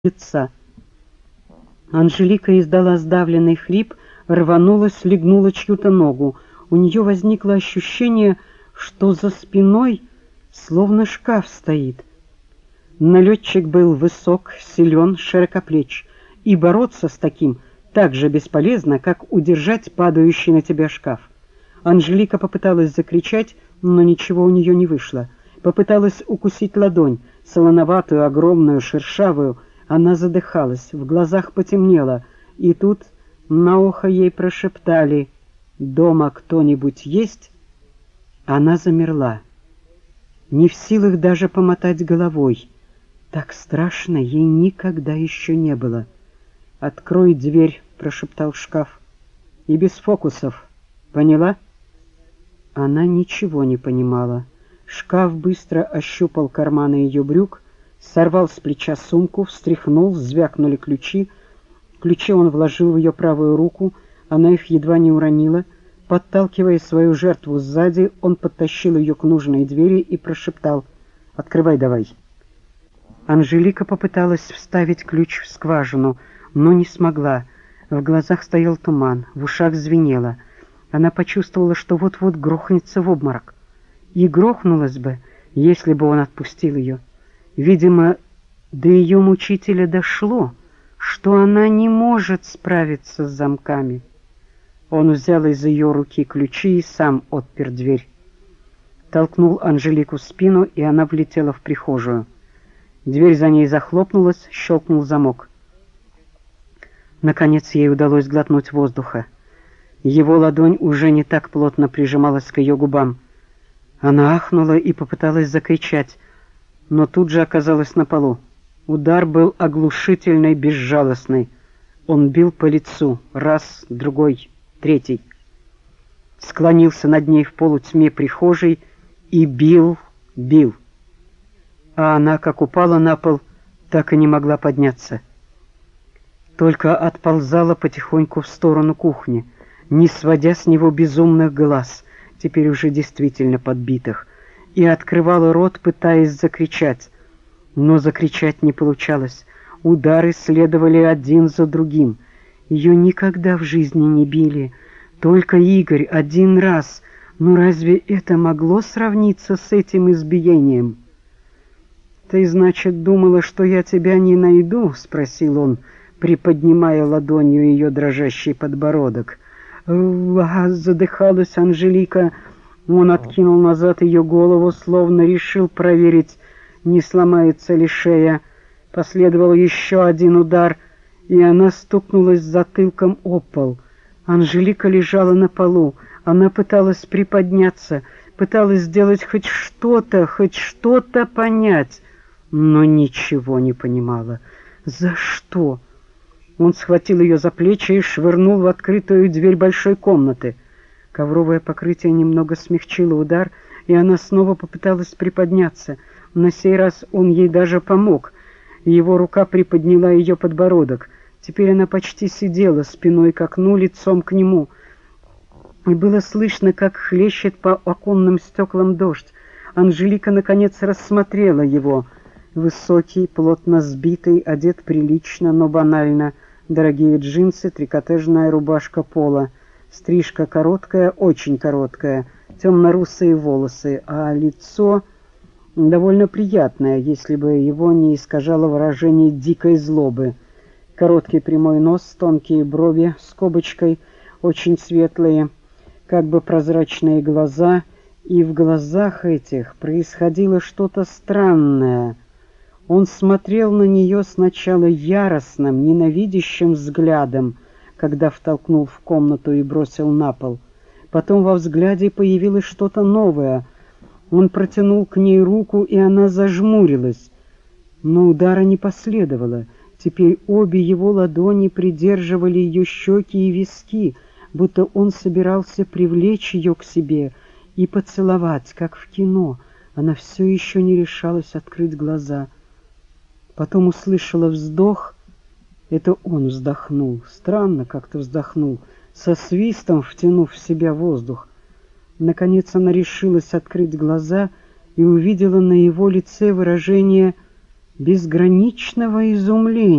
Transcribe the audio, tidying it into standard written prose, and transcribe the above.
лица. Анжелика издала сдавленный хрип, рванулась, легнула чью-то ногу. У нее возникло ощущение, что за спиной словно шкаф стоит. Налетчик был высок, силен, широкоплеч, и бороться с таким так же бесполезно, как удержать падающий на тебя шкаф. Анжелика попыталась закричать, но ничего у нее не вышло. Попыталась укусить ладонь, солоноватую, огромную, шершавую. Она задыхалась, в глазах потемнело, и тут на ухо ей прошептали: «Дома кто-нибудь есть?» Она замерла, не в силах даже помотать головой. Так страшно ей никогда еще не было. «Открой дверь», — прошептал шкаф, — «и без фокусов, поняла?» Она ничего не понимала. Шкаф быстро ощупал карманы ее брюк, сорвал с плеча сумку, встряхнул, звякнули ключи. Ключи он вложил в ее правую руку, она их едва не уронила. Подталкивая свою жертву сзади, он подтащил ее к нужной двери и прошептал: «Открывай давай». Анжелика попыталась вставить ключ в скважину, но не смогла. В глазах стоял туман, в ушах звенело. Она почувствовала, что вот-вот грохнется в обморок. И грохнулась бы, если бы он отпустил ее. Видимо, до ее мучителя дошло, что она не может справиться с замками. Он взял из ее руки ключи и сам отпер дверь. Толкнул Анжелику в спину, и она влетела в прихожую. Дверь за ней захлопнулась, щелкнул замок. Наконец ей удалось глотнуть воздуха. Его ладонь уже не так плотно прижималась к ее губам. Она ахнула и попыталась закричать, но тут же оказалась на полу. Удар был оглушительный, безжалостный. Он бил по лицу, раз, другой, третий. Склонился над ней в полутьме прихожей и бил. А она, как упала на пол, так и не могла подняться. Только отползала потихоньку в сторону кухни, не сводя с него безумных глаз, теперь уже действительно подбитых, и открывала рот, пытаясь закричать. Но закричать не получалось. Удары следовали один за другим. Ее никогда в жизни не били. Только Игорь один раз. Но разве это могло сравниться с этим избиением? «Ты, значит, думала, что я тебя не найду?» — спросил он, приподнимая ладонью ее дрожащий подбородок. Задыхалась Анжелика. Он откинул назад ее голову, словно решил проверить, не сломается ли шея. Последовал еще один удар, и она стукнулась затылком об пол. Анжелика лежала на полу. Она пыталась приподняться, пыталась сделать хоть что-то понять, но ничего не понимала. За что? Он схватил ее за плечи и швырнул в открытую дверь большой комнаты. Ковровое покрытие немного смягчило удар, и она снова попыталась приподняться. На сей раз он ей даже помог. Его рука приподняла ее подбородок. Теперь она почти сидела спиной к окну, лицом к нему. И было слышно, как хлещет по оконным стеклам дождь. Анжелика наконец рассмотрела его. Высокий, плотно сбитый, одет прилично, но банально. Дорогие джинсы, трикотажная рубашка пола. Стрижка короткая, очень короткая, темно-русые волосы, а лицо довольно приятное, если бы его не искажало выражение дикой злобы. Короткий прямой нос, тонкие брови, скобочкой, очень светлые, как бы прозрачные глаза, и в глазах этих происходило что-то странное. Он смотрел на нее сначала яростным, ненавидящим взглядом, когда втолкнул в комнату и бросил на пол. Потом во взгляде появилось что-то новое. Он протянул к ней руку, и она зажмурилась. Но удара не последовало. Теперь обе его ладони придерживали ее щеки и виски, будто он собирался привлечь ее к себе и поцеловать, как в кино. Она все еще не решалась открыть глаза. Потом услышала вздох. Это он вздохнул, странно как-то вздохнул, со свистом втянув в себя воздух. Наконец она решилась открыть глаза и увидела на его лице выражение безграничного изумления.